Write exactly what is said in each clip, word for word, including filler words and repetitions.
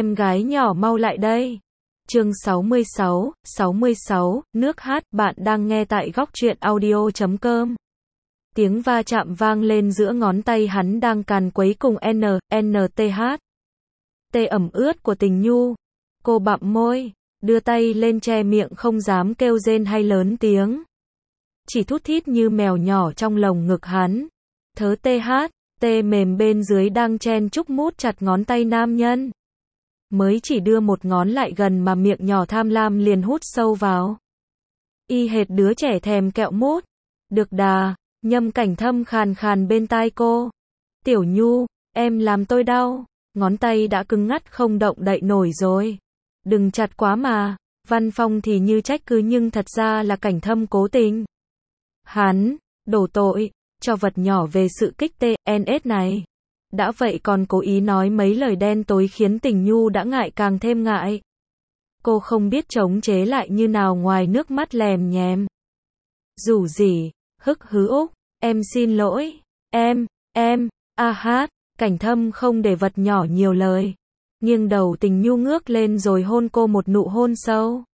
em gái nhỏ mau lại đây. Chương sáu mươi sáu, sáu mươi sáu, nước hát, bạn đang nghe tại góc truyện audio chấm com. Tiếng va chạm vang lên giữa ngón tay hắn đang càn quấy cùng N, N T H. Tê ẩm ướt của tình nhu. Cô bặm môi, đưa tay lên che miệng không dám kêu rên hay lớn tiếng. Chỉ thút thít như mèo nhỏ trong lồng ngực hắn. Thớ T H, tê mềm bên dưới đang chen chúc mút chặt ngón tay nam nhân. Mới chỉ đưa một ngón lại gần mà miệng nhỏ tham lam liền hút sâu vào. Y hệt đứa trẻ thèm kẹo mút. Được đà, Nhâm Cảnh Thâm khàn khàn bên tai cô. Tiểu Nhu, em làm tôi đau. Ngón tay đã cứng ngắt không động đậy nổi rồi. Đừng chặt quá mà. Văn Phong thì như trách cứ nhưng thật ra là Cảnh Thâm cố tình. Hắn, đổ tội, cho vật nhỏ về sự kích tê, en ét này. Đã vậy còn cố ý nói mấy lời đen tối khiến tình nhu đã ngại càng thêm ngại. Cô không biết chống chế lại như nào ngoài nước mắt lèm nhèm. Rủ rỉ, hức hứ úc, em xin lỗi, em, em, a hát, Cảnh Thâm không để vật nhỏ nhiều lời. Nghiêng đầu tình nhu ngước lên rồi hôn cô một nụ hôn sâu.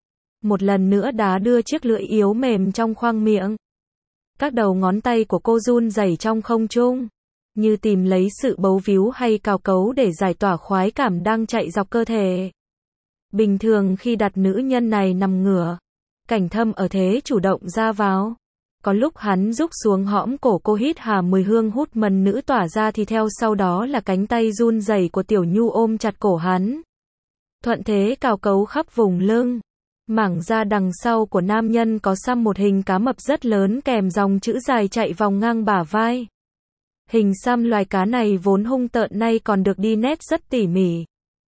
Một lần nữa đá đưa chiếc lưỡi yếu mềm trong khoang miệng. Các đầu ngón tay của cô run rẩy trong không trung, như tìm lấy sự bấu víu hay cào cấu để giải tỏa khoái cảm đang chạy dọc cơ thể. Bình thường khi đặt nữ nhân này nằm ngửa, Cảnh Thâm ở thế chủ động ra vào. Có lúc hắn rúc xuống hõm cổ cô hít hà mùi hương hút mần nữ tỏa ra thì theo sau đó là cánh tay run rẩy của Tiểu Nhu ôm chặt cổ hắn. Thuận thế cào cấu khắp vùng lưng. Mảng da đằng sau của nam nhân có xăm một hình cá mập rất lớn kèm dòng chữ dài chạy vòng ngang bả vai. Hình xăm loài cá này vốn hung tợn nay còn được đi nét rất tỉ mỉ.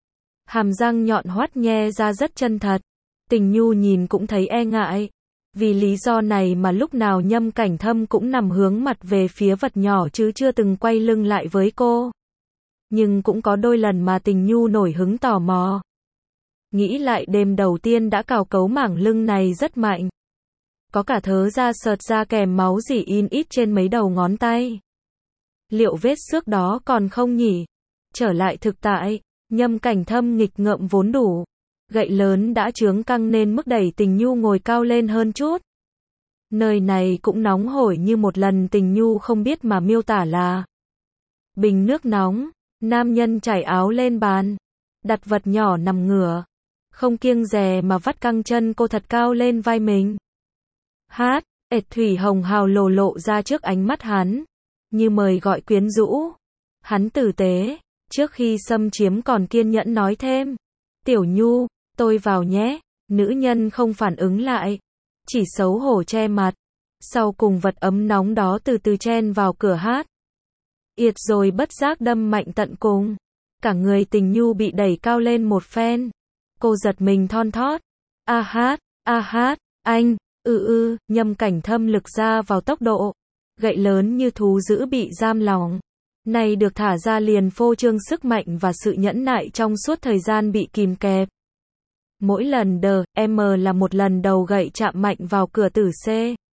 Hàm răng nhọn hoắt nhe ra rất chân thật. Tình nhu nhìn cũng thấy e ngại. Vì lý do này mà lúc nào Nhâm Cảnh Thâm cũng nằm hướng mặt về phía vật nhỏ chứ chưa từng quay lưng lại với cô. Nhưng cũng có đôi lần mà tình nhu nổi hứng tò mò. Nghĩ lại đêm đầu tiên đã cào cấu mảng lưng này rất mạnh. Có cả thớ da sợt ra kèm máu rỉ in ít trên mấy đầu ngón tay. Liệu vết xước đó còn không nhỉ? Trở lại thực tại, Nhâm Cảnh Thâm nghịch ngợm vốn đủ. Gậy lớn đã chướng căng nên mức đẩy tình nhu ngồi cao lên hơn chút. Nơi này cũng nóng hổi như một lần tình nhu không biết mà miêu tả là. Bình nước nóng, nam nhân trải áo lên bàn. Đặt vật nhỏ nằm ngửa. Không kiêng dè mà vắt căng chân cô thật cao lên vai mình. Hát, ệt thủy hồng hào lồ lộ ra trước ánh mắt hắn. Như mời gọi quyến rũ. Hắn tử tế, trước khi xâm chiếm còn kiên nhẫn nói thêm. Tiểu Nhu, tôi vào nhé. Nữ nhân không phản ứng lại. Chỉ xấu hổ che mặt. Sau cùng vật ấm nóng đó từ từ chen vào cửa hát. Yệt rồi bất giác đâm mạnh tận cùng. Cả người tình nhu bị đẩy cao lên một phen. Cô giật mình thon thót. A hát, a hát, anh, ư ư, Nhâm Cảnh Thâm lực ra vào tốc độ. Gậy lớn như thú dữ bị giam lòng. Này được thả ra liền phô trương sức mạnh và sự nhẫn nại trong suốt thời gian bị kìm kẹp. Mỗi lần đờ, M là một lần đầu gậy chạm mạnh vào cửa tử C.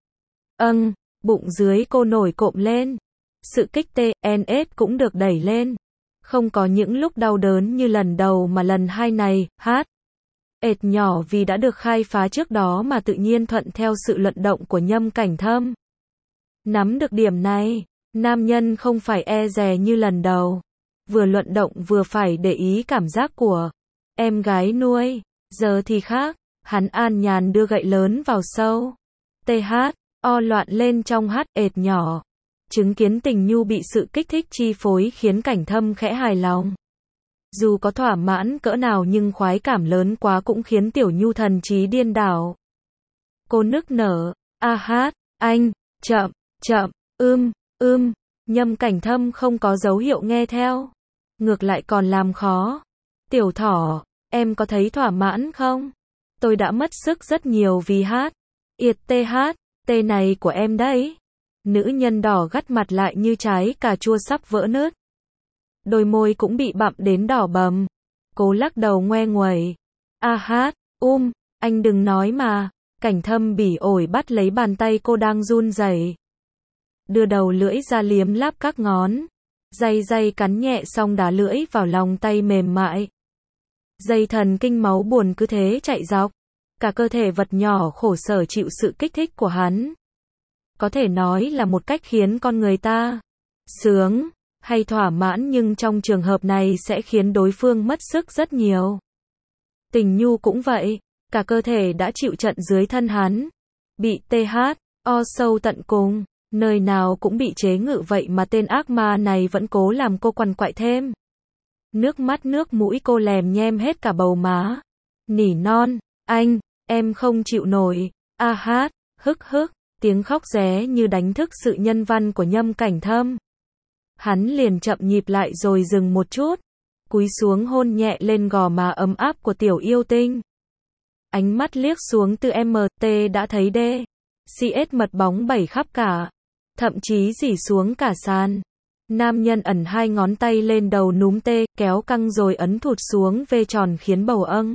Âng, bụng dưới cô nổi cộm lên. Sự kích tê, en ét cũng được đẩy lên. Không có những lúc đau đớn như lần đầu mà lần hai này, hát. Ệt nhỏ vì đã được khai phá trước đó mà tự nhiên thuận theo sự luận động của Nhâm Cảnh Thâm. Nắm được điểm này, nam nhân không phải e dè như lần đầu. Vừa luận động vừa phải để ý cảm giác của em gái nuôi. Giờ thì khác, hắn an nhàn đưa gậy lớn vào sâu. Tê hát, o loạn lên trong hát ệt nhỏ. Chứng kiến tình nhu bị sự kích thích chi phối khiến Cảnh Thâm khẽ hài lòng. Dù có thỏa mãn cỡ nào nhưng khoái cảm lớn quá cũng khiến Tiểu Nhu thần trí điên đảo. Cô nức nở, a hát, anh, chậm, chậm, ưm, ưm, Nhâm Cảnh Thâm không có dấu hiệu nghe theo. Ngược lại còn làm khó. Tiểu thỏ, em có thấy thỏa mãn không? Tôi đã mất sức rất nhiều vì hát. Yệt tê hát, tê này của em đấy. Nữ nhân đỏ gắt mặt lại như trái cà chua sắp vỡ nứt. Đôi môi cũng bị bặm đến đỏ bầm. Cố lắc đầu ngoe nguẩy. A hát, um, anh đừng nói mà. Cảnh Thâm bỉ ổi bắt lấy bàn tay cô đang run rẩy. Đưa đầu lưỡi ra liếm láp các ngón. Day day cắn nhẹ xong đá lưỡi vào lòng tay mềm mại. Dây thần kinh máu buồn cứ thế chạy dọc. Cả cơ thể vật nhỏ khổ sở chịu sự kích thích của hắn. Có thể nói là một cách khiến con người ta sướng hay thỏa mãn, nhưng trong trường hợp này sẽ khiến đối phương mất sức rất nhiều. Tình Nhu cũng vậy, cả cơ thể đã chịu trận dưới thân hắn. Bị tê hát o sâu tận cùng, nơi nào cũng bị chế ngự, vậy mà tên ác ma này vẫn cố làm cô quằn quại thêm. Nước mắt nước mũi cô lèm nhem hết cả bầu má. Nỉ non, anh, em không chịu nổi, a hát, hức hức, tiếng khóc ré như đánh thức sự nhân văn của Nhâm Cảnh Thâm. Hắn liền chậm nhịp lại rồi dừng một chút, cúi xuống hôn nhẹ lên gò má ấm áp của tiểu yêu tinh. Ánh mắt liếc xuống từ em tê đã thấy D. xê ét mật bóng bảy khắp cả, thậm chí rỉ xuống cả sàn. Nam nhân ẩn hai ngón tay lên đầu núm tê, kéo căng rồi ấn thụt xuống V tròn khiến bầu âng.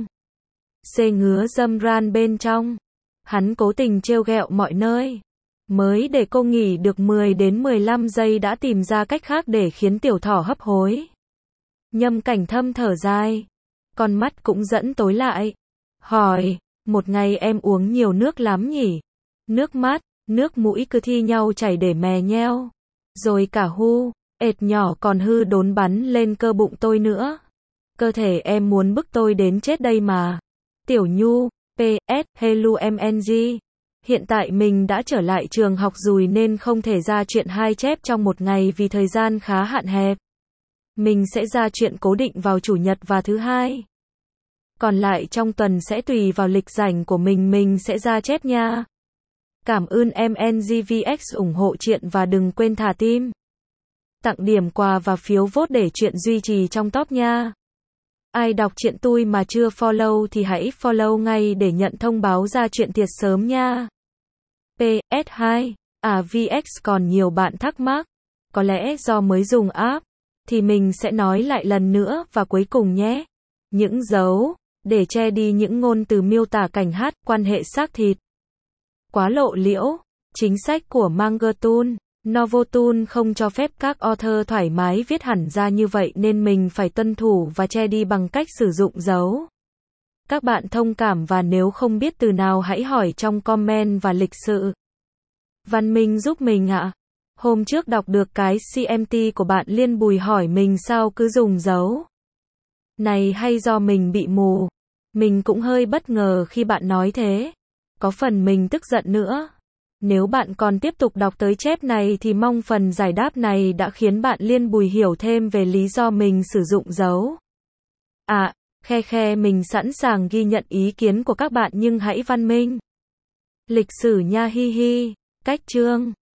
Xê ngứa dâm ran bên trong. Hắn cố tình trêu ghẹo mọi nơi. Mới để cô nghỉ được mười đến mười lăm giây đã tìm ra cách khác để khiến tiểu thỏ hấp hối. Nhâm Cảnh Thâm thở dài. Con mắt cũng dẫn tối lại. Hỏi, một ngày em uống nhiều nước lắm nhỉ? Nước mắt, nước mũi cứ thi nhau chảy để mè nheo. Rồi cả hu, ệt nhỏ còn hư đốn bắn lên cơ bụng tôi nữa. Cơ thể em muốn bức tôi đến chết đây mà. Tiểu Nhu, pê ét, hello em en giê. Hiện tại mình đã trở lại trường học rồi nên không thể ra chuyện hai chép trong một ngày vì thời gian khá hạn hẹp. Mình sẽ ra chuyện cố định vào chủ nhật và thứ hai. Còn lại trong tuần sẽ tùy vào lịch rảnh của mình mình sẽ ra chép nha. Cảm ơn em en giê vê ích ủng hộ chuyện và đừng quên thả tim. Tặng điểm quà và phiếu vote để chuyện duy trì trong top nha. Ai đọc chuyện tôi mà chưa follow thì hãy follow ngay để nhận thông báo ra chuyện tiệt sớm nha. pê ét hai. À vê ích còn nhiều bạn thắc mắc. Có lẽ do mới dùng app. Thì mình sẽ nói lại lần nữa và cuối cùng nhé. Những dấu. Để che đi những ngôn từ miêu tả cảnh hát, quan hệ xác thịt. Quá lộ liễu. Chính sách của Mangertool, Novotool không cho phép các author thoải mái viết hẳn ra như vậy nên mình phải tuân thủ và che đi bằng cách sử dụng dấu. Các bạn thông cảm và nếu không biết từ nào hãy hỏi trong comment và lịch sự. Văn Minh giúp mình ạ. Hôm trước đọc được cái xê em tê của bạn Liên Bùi hỏi mình sao cứ dùng dấu này hay do mình bị mù. Mình cũng hơi bất ngờ khi bạn nói thế. Có phần mình tức giận nữa. Nếu bạn còn tiếp tục đọc tới chép này thì mong phần giải đáp này đã khiến bạn Liên Bùi hiểu thêm về lý do mình sử dụng dấu. À, khe khe mình sẵn sàng ghi nhận ý kiến của các bạn nhưng hãy văn minh. Lịch sử nha hi hi. Cách chương.